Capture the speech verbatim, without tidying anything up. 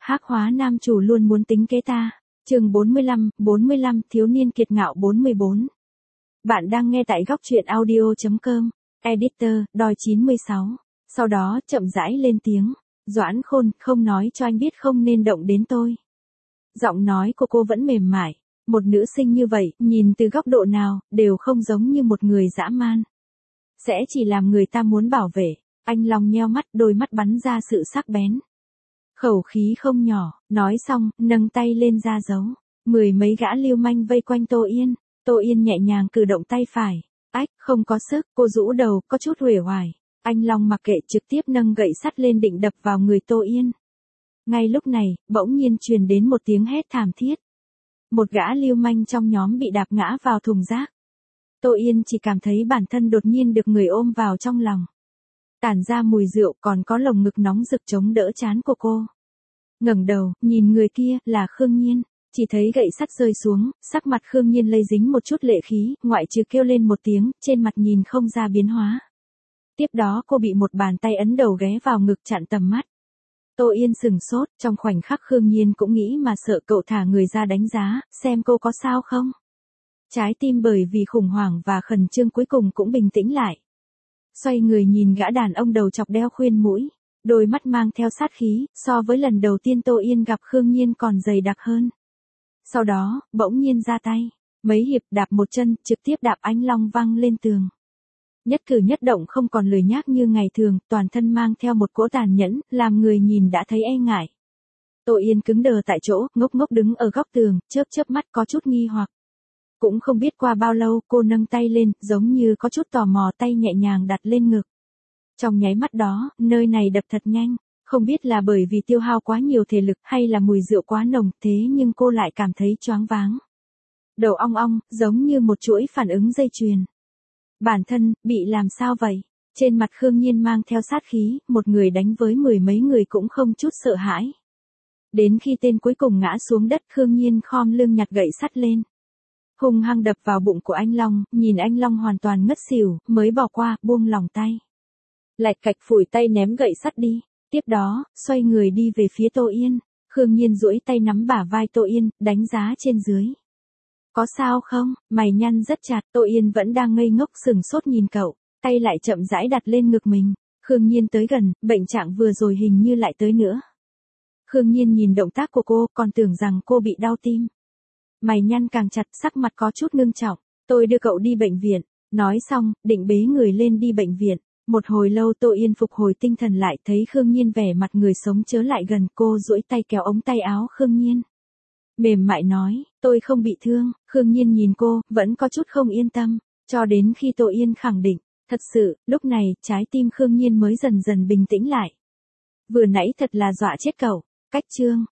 Hắc hóa nam chủ luôn muốn tính kế ta. Chương bốn mươi lăm, bốn mươi lăm thiếu niên kiệt ngạo bốn mươi bốn. Bạn đang nghe tại góc truyện audio chấm com. Editor, đòi chín mươi sáu. Sau đó, chậm rãi lên tiếng. Doãn Khôn, không nói cho anh biết không nên động đến tôi. Giọng nói của cô vẫn mềm mại. Một nữ sinh như vậy, nhìn từ góc độ nào, đều không giống như một người dã man. Sẽ chỉ làm người ta muốn bảo vệ. Anh Long nheo mắt, đôi mắt bắn ra sự sắc bén. Khẩu khí không nhỏ, nói xong, nâng tay lên ra dấu. Mười mấy gã lưu manh vây quanh Tô Yên. Tô Yên nhẹ nhàng cử động tay phải. Ách, không có sức, cô rũ đầu, có chút uể oải. Anh Long mặc kệ trực tiếp nâng gậy sắt lên định đập vào người Tô Yên. Ngay lúc này, bỗng nhiên truyền đến một tiếng hét thảm thiết. Một gã lưu manh trong nhóm bị đạp ngã vào thùng rác. Tô Yên chỉ cảm thấy bản thân đột nhiên được người ôm vào trong lòng. Tản ra mùi rượu còn có lồng ngực nóng rực chống đỡ trán của cô. Ngẩng đầu, nhìn người kia, là Khương Nhiên. Chỉ thấy gậy sắt rơi xuống, sắc mặt Khương Nhiên lây dính một chút lệ khí, ngoại trừ kêu lên một tiếng, trên mặt nhìn không ra biến hóa. Tiếp đó cô bị một bàn tay ấn đầu ghé vào ngực chặn tầm mắt. Tô Yên sừng sốt, trong khoảnh khắc Khương Nhiên cũng nghĩ mà sợ cậu thả người ra đánh giá, xem cô có sao không. Trái tim bởi vì khủng hoảng và khẩn trương cuối cùng cũng bình tĩnh lại. Xoay người nhìn gã đàn ông đầu chọc đeo khuyên mũi, đôi mắt mang theo sát khí, so với lần đầu tiên Tô Yên gặp Khương Nhiên còn dày đặc hơn. Sau đó, bỗng nhiên ra tay, mấy hiệp đạp một chân, trực tiếp đạp anh Long văng lên tường. Nhất cử nhất động không còn lười nhác như ngày thường, toàn thân mang theo một cỗ tàn nhẫn, làm người nhìn đã thấy e ngại. Tô Yên cứng đờ tại chỗ, ngốc ngốc đứng ở góc tường, chớp chớp mắt có chút nghi hoặc. Cũng không biết qua bao lâu, cô nâng tay lên, giống như có chút tò mò, tay nhẹ nhàng đặt lên ngực. Trong nháy mắt đó, nơi này đập thật nhanh, không biết là bởi vì tiêu hao quá nhiều thể lực hay là mùi rượu quá nồng, thế nhưng cô lại cảm thấy choáng váng. Đầu ong ong, giống như một chuỗi phản ứng dây chuyền. Bản thân, bị làm sao vậy? Trên mặt Khương Nhiên mang theo sát khí, một người đánh với mười mấy người cũng không chút sợ hãi. Đến khi tên cuối cùng ngã xuống đất, Khương Nhiên khom lưng nhặt gậy sắt lên. Hung hăng đập vào bụng của anh Long, nhìn anh Long hoàn toàn ngất xỉu, mới bỏ qua, buông lòng tay. Lạch cạch phủi tay ném gậy sắt đi, tiếp đó, xoay người đi về phía Tô Yên. Khương Nhiên duỗi tay nắm bả vai Tô Yên, đánh giá trên dưới. Có sao không? Mày nhăn rất chặt. Tô Yên vẫn đang ngây ngốc sừng sốt nhìn cậu, tay lại chậm rãi đặt lên ngực mình. Khương Nhiên tới gần, bệnh trạng vừa rồi hình như lại tới nữa. Khương Nhiên nhìn động tác của cô, còn tưởng rằng cô bị đau tim. Mày nhăn càng chặt, sắc mặt có chút ngưng trọng. Tôi đưa cậu đi bệnh viện. Nói xong, định bế người lên đi bệnh viện. Một hồi lâu Tô Yên phục hồi tinh thần lại, thấy Khương Nhiên vẻ mặt người sống chớ lại gần, cô duỗi tay kéo ống tay áo Khương Nhiên. Mềm mại nói, tôi không bị thương. Khương Nhiên nhìn cô, vẫn có chút không yên tâm, cho đến khi Tô Yên khẳng định. Thật sự, lúc này, trái tim Khương Nhiên mới dần dần bình tĩnh lại. Vừa nãy thật là dọa chết cậu. Cách chương,